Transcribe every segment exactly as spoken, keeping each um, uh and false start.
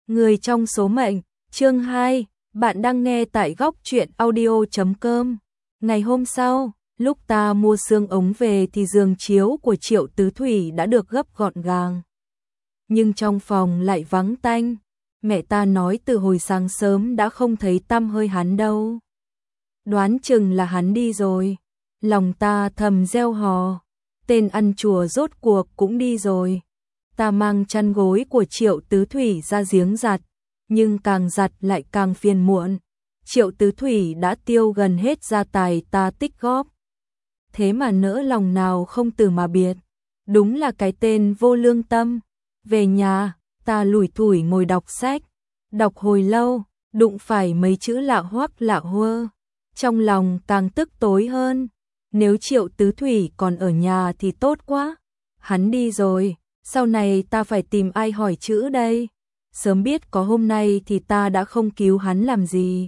Người trong số mệnh, chương hai, bạn đang nghe tại góc truyện audio chấm com. Ngày hôm sau, lúc ta mua xương ống về thì giường chiếu của Triệu Tứ Thủy đã được gấp gọn gàng. Nhưng trong phòng lại vắng tanh, mẹ ta nói từ hồi sáng sớm đã không thấy tăm hơi hắn đâu. Đoán chừng là hắn đi rồi, lòng ta thầm reo hò, tên ăn chùa rốt cuộc cũng đi rồi. Ta mang chăn gối của Triệu Tứ Thủy ra giếng giặt, nhưng càng giặt lại càng phiền muộn. Triệu Tứ Thủy đã tiêu gần hết gia tài ta tích góp. Thế mà nỡ lòng nào không từ mà biệt. Đúng là cái tên vô lương tâm. Về nhà, ta lủi thủi ngồi đọc sách. Đọc hồi lâu, đụng phải mấy chữ lạ hoắc lạ hơ. Trong lòng càng tức tối hơn. Nếu Triệu Tứ Thủy còn ở nhà thì tốt quá. Hắn đi rồi. Sau này ta phải tìm ai hỏi chữ đây? Sớm biết có hôm nay thì ta đã không cứu hắn làm gì.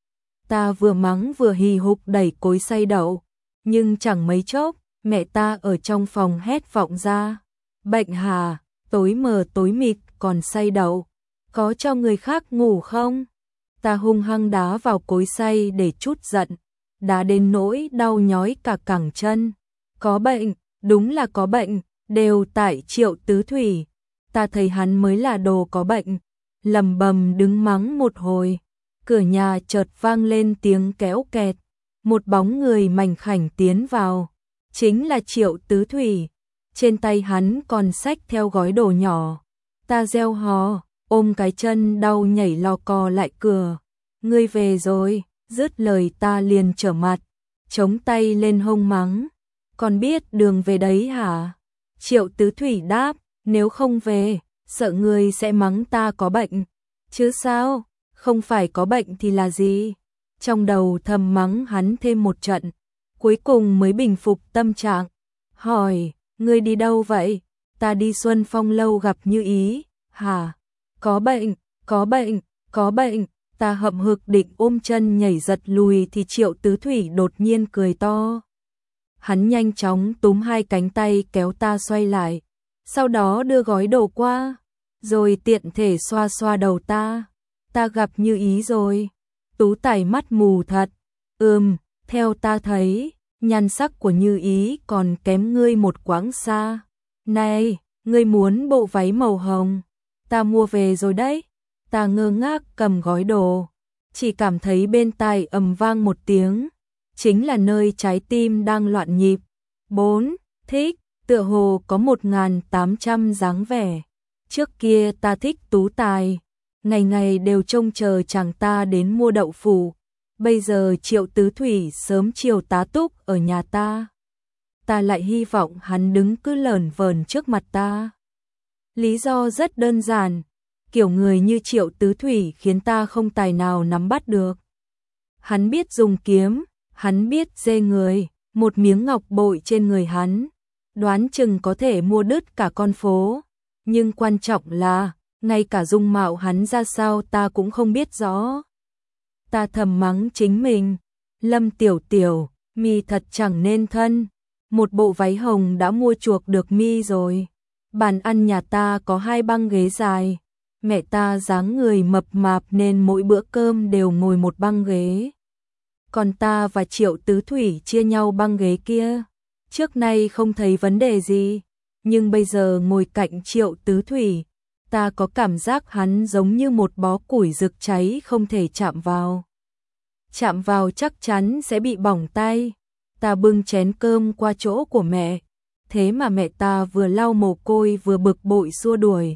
Ta vừa mắng vừa hì hục đẩy cối xay đậu, nhưng chẳng mấy chốc, mẹ ta ở trong phòng hét vọng ra. Bệnh hà, tối mờ tối mịt còn xay đậu, có cho người khác ngủ không? Ta hung hăng đá vào cối xay để trút giận, đá đến nỗi đau nhói cả cẳng chân. Có bệnh, đúng là có bệnh. Đều tại Triệu Tứ Thủy, ta thấy hắn mới là đồ có bệnh, lầm bầm đứng mắng một hồi, cửa nhà chợt vang lên tiếng kéo kẹt, một bóng người mảnh khảnh tiến vào, chính là Triệu Tứ Thủy, trên tay hắn còn xách theo gói đồ nhỏ, ta reo hò, ôm cái chân đau nhảy lò cò lại cửa, ngươi về rồi, dứt lời ta liền trở mặt, chống tay lên hông mắng, còn biết đường về đấy hả? Triệu Tứ Thủy đáp, nếu không về, sợ người sẽ mắng ta có bệnh. Chứ sao, không phải có bệnh thì là gì? Trong đầu thầm mắng hắn thêm một trận, cuối cùng mới bình phục tâm trạng. Hỏi, ngươi đi đâu vậy? Ta đi Xuân Phong lâu gặp Như Ý. Hả? Có bệnh, có bệnh, có bệnh. Ta hậm hực định ôm chân nhảy giật lùi thì Triệu Tứ Thủy đột nhiên cười to. Hắn nhanh chóng túm hai cánh tay kéo ta xoay lại, sau đó đưa gói đồ qua, rồi tiện thể xoa xoa đầu ta. Ta gặp Như Ý rồi. Tú Tài mắt mù thật. Ừm, theo ta thấy, nhan sắc của Như Ý còn kém ngươi một quãng xa. Này, ngươi muốn bộ váy màu hồng? Ta mua về rồi đấy. Ta ngơ ngác cầm gói đồ, chỉ cảm thấy bên tai ầm vang một tiếng. Chính là nơi trái tim đang loạn nhịp. bốn. Thích, tựa hồ có một nghìn tám trăm dáng vẻ. Trước kia ta thích Tú Tài, ngày ngày đều trông chờ chàng ta đến mua đậu phụ. Bây giờ Triệu Tứ Thủy sớm chiều tá túc ở nhà ta. Ta lại hy vọng hắn đứng cứ lởn vởn trước mặt ta. Lý do rất đơn giản, kiểu người như Triệu Tứ Thủy khiến ta không tài nào nắm bắt được. Hắn biết dùng kiếm, hắn biết dê người, một miếng ngọc bội trên người hắn, đoán chừng có thể mua đứt cả con phố. Nhưng quan trọng là, ngay cả dung mạo hắn ra sao ta cũng không biết rõ. Ta thầm mắng chính mình, Lâm Tiểu Tiểu, mi thật chẳng nên thân, một bộ váy hồng đã mua chuộc được mi rồi. Bàn ăn nhà ta có hai băng ghế dài, mẹ ta dáng người mập mạp nên mỗi bữa cơm đều ngồi một băng ghế. Còn ta và Triệu Tứ Thủy chia nhau băng ghế kia. Trước nay không thấy vấn đề gì, nhưng bây giờ ngồi cạnh Triệu Tứ Thủy, ta có cảm giác hắn giống như một bó củi rực cháy không thể chạm vào. Chạm vào chắc chắn sẽ bị bỏng tay. Ta bưng chén cơm qua chỗ của mẹ, thế mà mẹ ta vừa lau mồ côi vừa bực bội xua đuổi.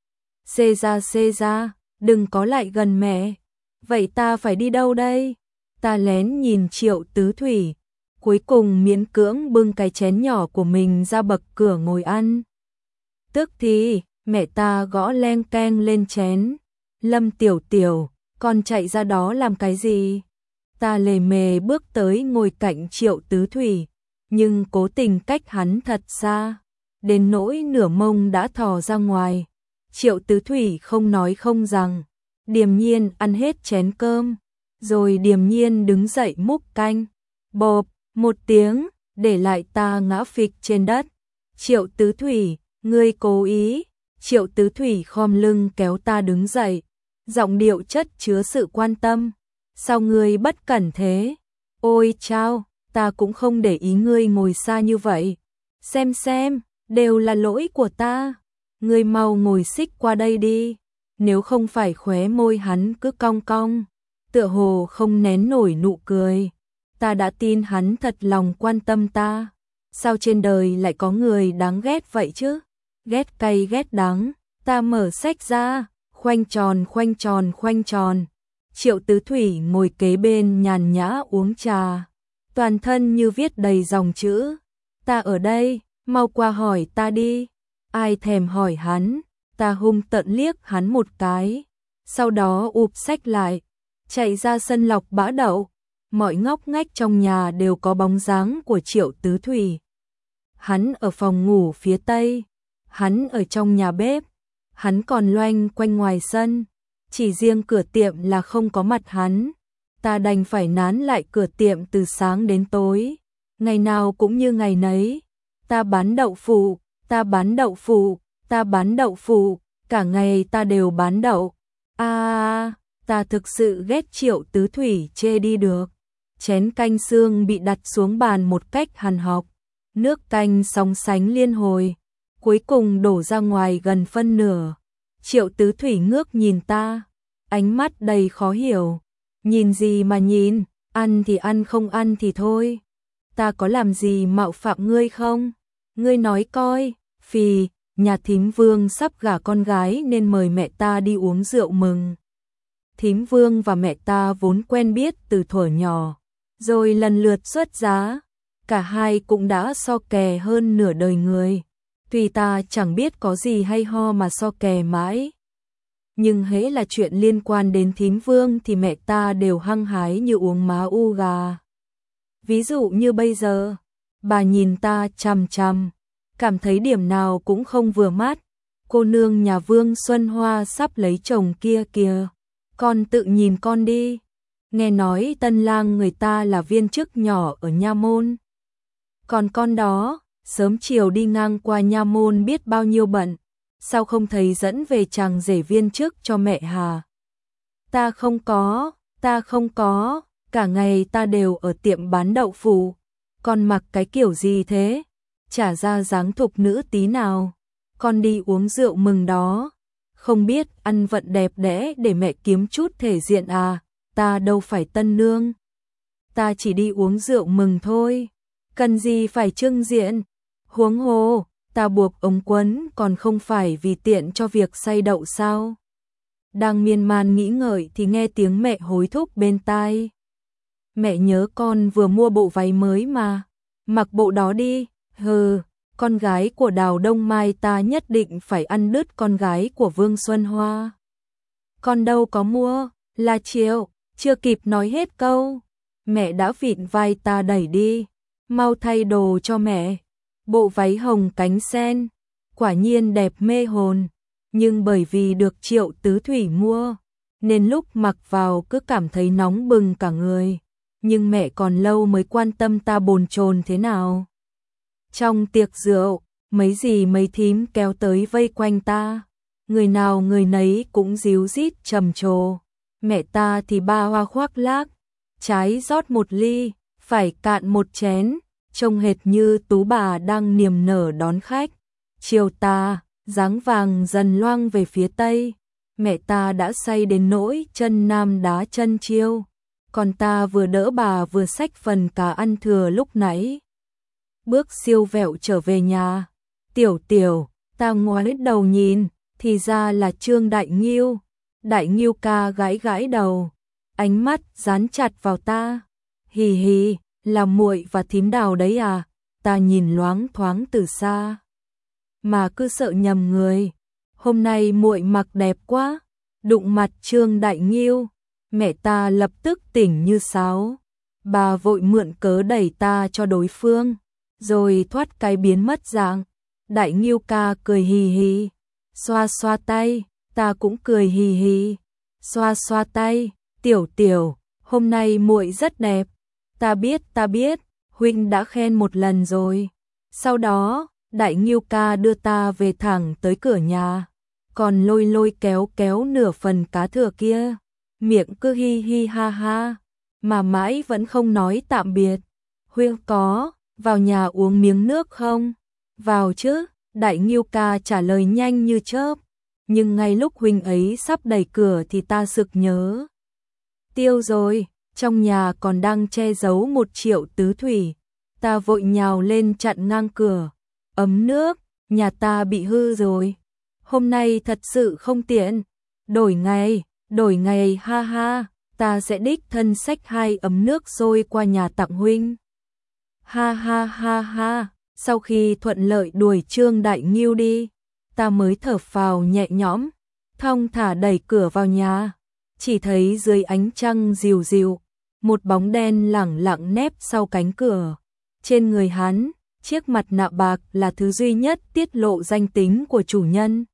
Xê ra xê ra, đừng có lại gần mẹ. Vậy ta phải đi đâu đây? Ta lén nhìn Triệu Tứ Thủy, cuối cùng miễn cưỡng bưng cái chén nhỏ của mình ra bậc cửa ngồi ăn. Tức thì, mẹ ta gõ leng keng lên chén. Lâm Tiểu Tiểu, con chạy ra đó làm cái gì? Ta lề mề bước tới ngồi cạnh Triệu Tứ Thủy, nhưng cố tình cách hắn thật xa, đến nỗi nửa mông đã thò ra ngoài. Triệu Tứ Thủy không nói không rằng, điềm nhiên ăn hết chén cơm, rồi điềm nhiên đứng dậy múc canh. Bộp, một tiếng, để lại ta ngã phịch trên đất. Triệu Tứ Thủy, ngươi cố ý. Triệu Tứ Thủy khom lưng kéo ta đứng dậy, giọng điệu chất chứa sự quan tâm. Sao ngươi bất cẩn thế? Ôi chao, ta cũng không để ý ngươi ngồi xa như vậy. Xem xem, đều là lỗi của ta. Ngươi mau ngồi xích qua đây đi. Nếu không phải khóe môi hắn cứ cong cong, tựa hồ không nén nổi nụ cười, ta đã tin hắn thật lòng quan tâm ta. Sao trên đời lại có người đáng ghét vậy chứ? Ghét cay ghét đắng. Ta mở sách ra, khoanh tròn khoanh tròn khoanh tròn. Triệu Tứ Thủy ngồi kế bên nhàn nhã uống trà, toàn thân như viết đầy dòng chữ. Ta ở đây, mau qua hỏi ta đi. Ai thèm hỏi hắn, ta hung tợn liếc hắn một cái, sau đó ụp sách lại, chạy ra sân lọc bã đậu. Mọi ngóc ngách trong nhà đều có bóng dáng của Triệu Tứ Thủy. Hắn ở phòng ngủ phía tây, hắn ở trong nhà bếp, hắn còn loanh quanh ngoài sân, chỉ riêng cửa tiệm là không có mặt hắn. Ta đành phải nán lại cửa tiệm từ sáng đến tối, ngày nào cũng như ngày nấy. Ta bán đậu phụ, ta bán đậu phụ, ta bán đậu phụ, cả ngày ta đều bán đậu. A, à, ta thực sự ghét Triệu Tứ Thủy chê đi được. Chén canh xương bị đặt xuống bàn một cách hàn học, nước canh sóng sánh liên hồi, cuối cùng đổ ra ngoài gần phân nửa. Triệu Tứ Thủy ngước nhìn ta, ánh mắt đầy khó hiểu. Nhìn gì mà nhìn, ăn thì ăn không ăn thì thôi. Ta có làm gì mạo phạm ngươi không? Ngươi nói coi. Phì, nhà thím Vương sắp gả con gái nên mời mẹ ta đi uống rượu mừng. Thím Vương và mẹ ta vốn quen biết từ thuở nhỏ, rồi lần lượt xuất giá, cả hai cũng đã so kè hơn nửa đời người. Tuy ta chẳng biết có gì hay ho mà so kè mãi, nhưng hễ là chuyện liên quan đến thím Vương thì mẹ ta đều hăng hái như uống má u gà. Ví dụ như bây giờ, bà nhìn ta chằm chằm, cảm thấy điểm nào cũng không vừa mắt. Cô nương nhà Vương Xuân Hoa sắp lấy chồng kia kìa, con tự nhìn con đi. Nghe nói tân lang người ta là viên chức nhỏ ở nha môn. Còn con đó, sớm chiều đi ngang qua nha môn biết bao nhiêu bận, sao không thấy dẫn về chàng rể viên chức cho mẹ hà? Ta không có, ta không có, cả ngày ta đều ở tiệm bán đậu phụ. Con mặc cái kiểu gì thế? Chả ra dáng thục nữ tí nào. Con đi uống rượu mừng đó, không biết ăn vận đẹp đẽ để mẹ kiếm chút thể diện à? Ta đâu phải tân nương, ta chỉ đi uống rượu mừng thôi, cần gì phải trưng diện. Huống hồ, ta buộc ống quấn còn không phải vì tiện cho việc xay đậu sao? Đang miên man nghĩ ngợi thì nghe tiếng mẹ hối thúc bên tai. Mẹ nhớ con vừa mua bộ váy mới mà, mặc bộ đó đi. Hừ, con gái của Đào Đông Mai ta nhất định phải ăn đứt con gái của Vương Xuân Hoa. Con đâu có mua, là Triệu. Chưa kịp nói hết câu, mẹ đã vịn vai ta đẩy đi. Mau thay đồ cho mẹ. Bộ váy hồng cánh sen, quả nhiên đẹp mê hồn, nhưng bởi vì được Triệu Tứ Thủy mua, nên lúc mặc vào cứ cảm thấy nóng bừng cả người. Nhưng mẹ còn lâu mới quan tâm ta bồn chồn thế nào. Trong tiệc rượu, mấy dì mấy thím kéo tới vây quanh ta, người nào người nấy cũng díu dít trầm trồ. Mẹ ta thì ba hoa khoác lác, trái rót một ly, phải cạn một chén, trông hệt như tú bà đang niềm nở đón khách. Chiều ta, dáng vàng dần loang về phía tây, mẹ ta đã say đến nỗi chân nam đá chân chiêu, còn ta vừa đỡ bà vừa xách phần cá ăn thừa lúc nãy. Bước siêu vẹo trở về nhà, tiểu tiểu, ta ngoái đầu nhìn, thì ra là Trương Đại Nghiêu. Đại Nghiêu ca gãi gãi đầu, ánh mắt dán chặt vào ta. Hì hì, là muội và thím Đào đấy à? Ta nhìn loáng thoáng từ xa, mà cứ sợ nhầm người. Hôm nay muội mặc đẹp quá. Đụng mặt Trương Đại Nghiêu, mẹ ta lập tức tỉnh như sáo. Bà vội mượn cớ đẩy ta cho đối phương, rồi thoát cái biến mất dạng. Đại Nghiêu ca cười hì hì, xoa xoa tay. Ta cũng cười hì hì, xoa xoa tay. Tiểu tiểu, hôm nay muội rất đẹp. Ta biết, ta biết, huynh đã khen một lần rồi. Sau đó, Đại Nghiêu ca đưa ta về thẳng tới cửa nhà. còn lôi lôi kéo kéo nửa phần cá thừa kia, miệng cứ hi hi ha ha, mà mãi vẫn không nói tạm biệt. Huynh có, vào nhà uống miếng nước không? Vào chứ, Đại Ngưu ca trả lời nhanh như chớp, nhưng ngay lúc huynh ấy sắp đẩy cửa thì ta sực nhớ. Tiêu rồi, trong nhà còn đang che giấu một triệu tứ thủy, ta vội nhào lên chặn ngang cửa. Ấm nước, nhà ta bị hư rồi. Hôm nay thật sự không tiện. Đổi ngày, đổi ngày ha ha, ta sẽ đích thân xách hai ấm nước sôi qua nhà tặng huynh. Ha ha ha ha, sau khi thuận lợi đuổi Trương Đại Ngưu đi, ta mới thở phào nhẹ nhõm, thong thả đẩy cửa vào nhà. Chỉ thấy dưới ánh trăng dịu dịu, một bóng đen lẳng lặng nép sau cánh cửa. Trên người hắn, chiếc mặt nạ bạc là thứ duy nhất tiết lộ danh tính của chủ nhân.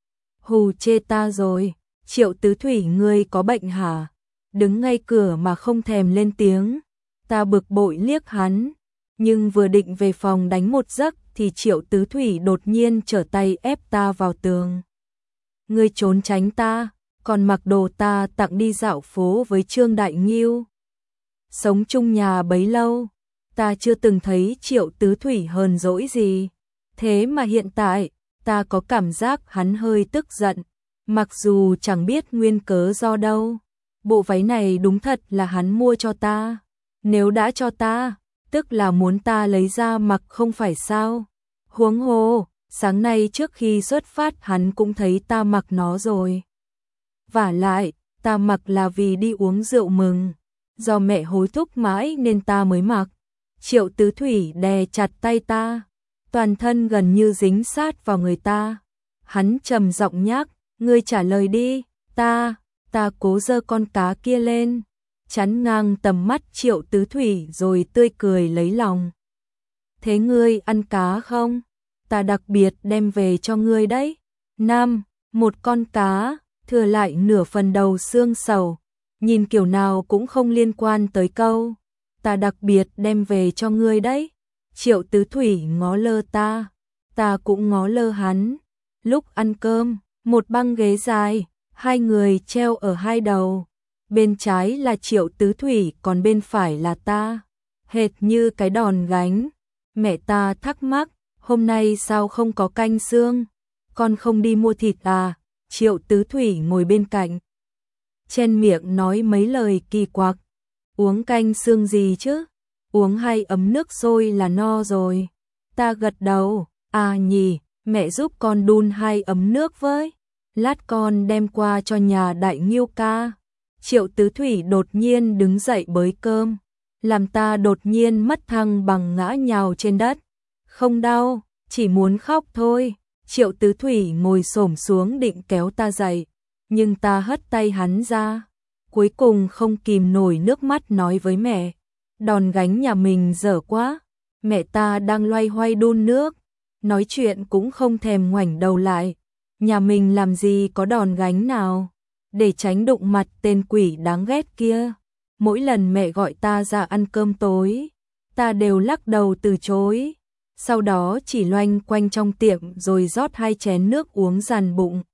Hù chê ta rồi, Triệu Tứ Thủy ngươi có bệnh hả? Đứng ngay cửa mà không thèm lên tiếng. Ta bực bội liếc hắn, nhưng vừa định về phòng đánh một giấc thì Triệu Tứ Thủy đột nhiên trở tay ép ta vào tường. Ngươi trốn tránh ta, còn mặc đồ ta tặng đi dạo phố với Trương Đại Ngưu. Sống chung nhà bấy lâu, ta chưa từng thấy Triệu Tứ Thủy hờn dỗi gì. Thế mà hiện tại, ta có cảm giác hắn hơi tức giận, mặc dù chẳng biết nguyên cớ do đâu. Bộ váy này đúng thật là hắn mua cho ta. Nếu đã cho ta, tức là muốn ta lấy ra mặc không phải sao. Huống hồ, sáng nay trước khi xuất phát hắn cũng thấy ta mặc nó rồi. Vả lại, ta mặc là vì đi uống rượu mừng. Do mẹ hối thúc mãi nên ta mới mặc. Triệu Tứ Thủy đè chặt tay ta, toàn thân gần như dính sát vào người ta. Hắn trầm giọng nhắc, ngươi trả lời đi. Ta, ta cố giơ con cá kia lên, chắn ngang tầm mắt Triệu Tứ Thủy rồi tươi cười lấy lòng. Thế ngươi ăn cá không? Ta đặc biệt đem về cho ngươi đấy. Năm, một con cá, thừa lại nửa phần đầu xương sầu, nhìn kiểu nào cũng không liên quan tới câu. Ta đặc biệt đem về cho ngươi đấy. Triệu Tứ Thủy ngó lơ ta, ta cũng ngó lơ hắn. Lúc ăn cơm, một băng ghế dài, hai người treo ở hai đầu. Bên trái là Triệu Tứ Thủy, còn bên phải là ta. Hệt như cái đòn gánh. Mẹ ta thắc mắc, hôm nay sao không có canh xương? Con không đi mua thịt à? Triệu Tứ Thủy ngồi bên cạnh, chen miệng nói mấy lời kỳ quặc. Uống canh xương gì chứ? Uống hai ấm nước sôi là no rồi. Ta gật đầu, à nhỉ, mẹ giúp con đun hai ấm nước với. Lát con đem qua cho nhà Đại Ngưu ca. Triệu Tứ Thủy đột nhiên đứng dậy bới cơm, làm ta đột nhiên mất thăng bằng ngã nhào trên đất. Không đau, chỉ muốn khóc thôi. Triệu Tứ Thủy ngồi xổm xuống định kéo ta dậy, nhưng ta hất tay hắn ra. Cuối cùng không kìm nổi nước mắt nói với mẹ, đòn gánh nhà mình dở quá. Mẹ ta đang loay hoay đun nước, nói chuyện cũng không thèm ngoảnh đầu lại. Nhà mình làm gì có đòn gánh nào, để tránh đụng mặt tên quỷ đáng ghét kia. Mỗi lần mẹ gọi ta ra ăn cơm tối, ta đều lắc đầu từ chối. Sau đó chỉ loanh quanh trong tiệm rồi rót hai chén nước uống dàn bụng.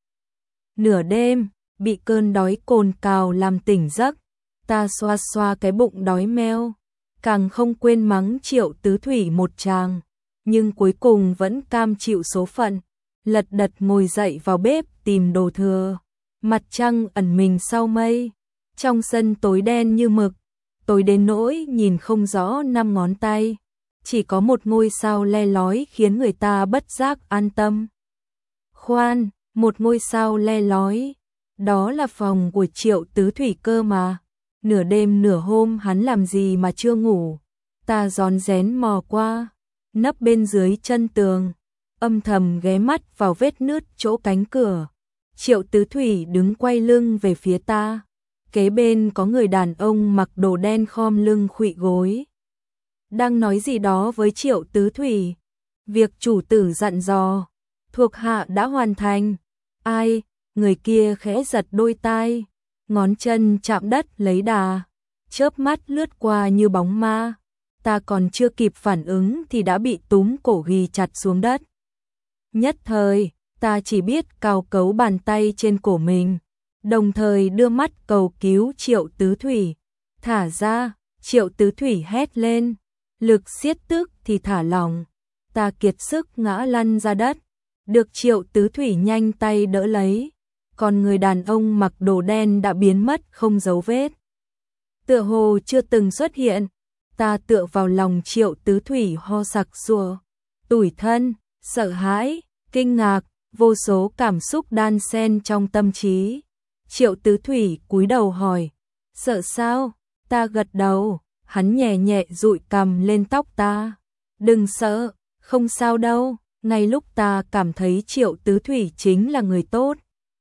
Nửa đêm, bị cơn đói cồn cào làm tỉnh giấc, ta xoa xoa cái bụng đói meo, càng không quên mắng Triệu Tứ Thủy một tràng, nhưng cuối cùng vẫn cam chịu số phận, lật đật ngồi dậy vào bếp tìm đồ thừa. Mặt trăng ẩn mình sau mây, trong sân tối đen như mực, tối đến nỗi nhìn không rõ năm ngón tay, chỉ có một ngôi sao le lói khiến người ta bất giác an tâm. Khoan, một ngôi sao le lói, đó là phòng của Triệu Tứ Thủy cơ mà. Nửa đêm nửa hôm hắn làm gì mà chưa ngủ. Ta rón rén mò qua, nấp bên dưới chân tường, âm thầm ghé mắt vào vết nứt chỗ cánh cửa. Triệu Tứ Thủy đứng quay lưng về phía ta, kế bên có người đàn ông mặc đồ đen khom lưng khuỵu gối, đang nói gì đó với Triệu Tứ Thủy. Việc chủ tử dặn dò, thuộc hạ đã hoàn thành. Ai? Người kia khẽ giật đôi tai, ngón chân chạm đất lấy đà, chớp mắt lướt qua như bóng ma. Ta còn chưa kịp phản ứng thì đã bị túm cổ ghi chặt xuống đất. Nhất thời, Ta chỉ biết cào cấu bàn tay trên cổ mình, đồng thời đưa mắt cầu cứu Triệu Tứ Thủy. Thả ra, Triệu Tứ Thủy hét lên, lực siết tức thì thả lỏng. Ta kiệt sức ngã lăn ra đất, được Triệu Tứ Thủy nhanh tay đỡ lấy. Còn người đàn ông mặc đồ đen đã biến mất không dấu vết, tựa hồ chưa từng xuất hiện. Ta tựa vào lòng Triệu Tứ Thủy ho sặc sụa, tủi thân, sợ hãi, kinh ngạc, vô số cảm xúc đan xen trong tâm trí. Triệu Tứ Thủy cúi đầu hỏi, sợ sao? Ta gật đầu, hắn nhẹ nhẹ dụi cằm lên tóc ta. Đừng sợ, không sao đâu. Ngay lúc ta cảm thấy Triệu Tứ Thủy chính là người tốt,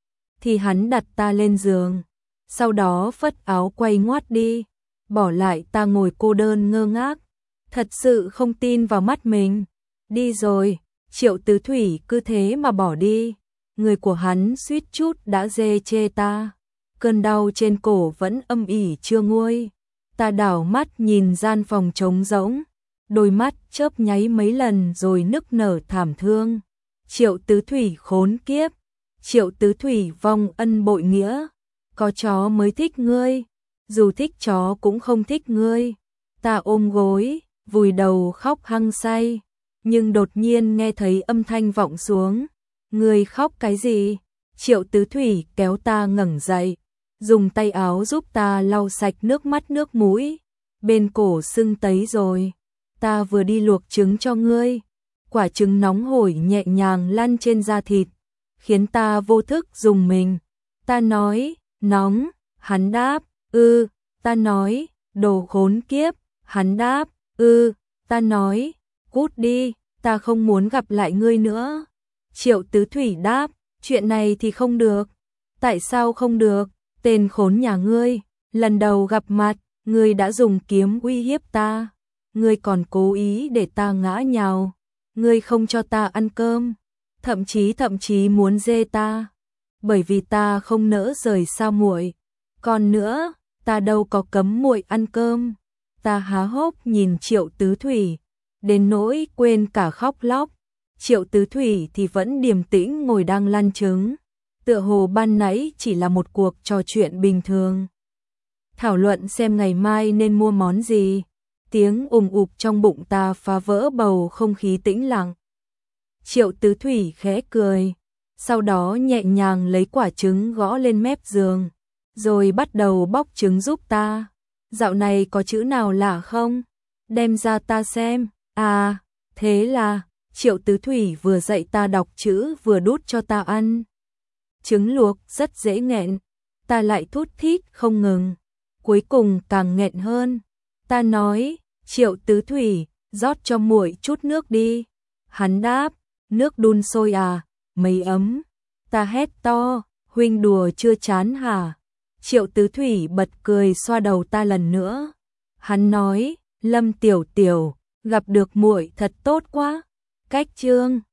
thì hắn đặt ta lên giường, sau đó phất áo quay ngoắt đi, bỏ lại ta ngồi cô đơn ngơ ngác, thật sự không tin vào mắt mình. Đi rồi, Triệu Tứ Thủy cứ thế mà bỏ đi. Người của hắn suýt chút đã dê chê ta. Cơn đau trên cổ vẫn âm ỉ chưa nguôi. Ta đảo mắt nhìn gian phòng trống rỗng, đôi mắt chớp nháy mấy lần rồi nức nở thảm thương. Triệu Tứ Thủy khốn kiếp, Triệu Tứ Thủy vong ân bội nghĩa, có chó mới thích ngươi, dù thích chó cũng không thích ngươi. Ta ôm gối, vùi đầu khóc hăng say, nhưng đột nhiên nghe thấy âm thanh vọng xuống. Ngươi khóc cái gì? Triệu Tứ Thủy kéo ta ngẩng dậy, dùng tay áo giúp ta lau sạch nước mắt nước mũi. Bên cổ sưng tấy rồi, ta vừa đi luộc trứng cho ngươi. Quả trứng nóng hổi nhẹ nhàng lăn trên da thịt, khiến ta vô thức rùng mình. Ta nói, nóng, hắn đáp, ư. Ta nói, đồ khốn kiếp, hắn đáp, ư. Ta nói, cút đi, ta không muốn gặp lại ngươi nữa. Triệu Tứ Thủy đáp, chuyện này thì không được. Tại sao không được? Tên khốn nhà ngươi, lần đầu gặp mặt, ngươi đã dùng kiếm uy hiếp ta. Ngươi còn cố ý để ta ngã nhào. Ngươi không cho ta ăn cơm, thậm chí thậm chí muốn dê ta, bởi vì ta không nỡ rời xa muội. Còn nữa, ta đâu có cấm muội ăn cơm. Ta há hốc nhìn Triệu Tứ Thủy, đến nỗi quên cả khóc lóc. Triệu Tứ Thủy thì vẫn điềm tĩnh ngồi đang lăn trứng, tựa hồ ban nãy chỉ là một cuộc trò chuyện bình thường. Thảo luận xem ngày mai nên mua món gì. Tiếng ùm ụp trong bụng ta phá vỡ bầu không khí tĩnh lặng. Triệu Tứ Thủy khẽ cười, sau đó nhẹ nhàng lấy quả trứng gõ lên mép giường, rồi bắt đầu bóc trứng giúp ta. Dạo này có chữ nào lạ không? Đem ra ta xem. À, thế là Triệu Tứ Thủy vừa dạy ta đọc chữ vừa đút cho ta ăn. Trứng luộc rất dễ nghẹn, ta lại thút thít không ngừng, cuối cùng càng nghẹn hơn. Ta nói, Triệu Tứ Thủy, rót cho muội chút nước đi. Hắn đáp, nước đun sôi à, mấy ấm. Ta hét to, huynh đùa chưa chán hả? Triệu Tứ Thủy bật cười xoa đầu ta lần nữa. Hắn nói, Lâm tiểu tiểu, gặp được muội thật tốt quá. Cách chương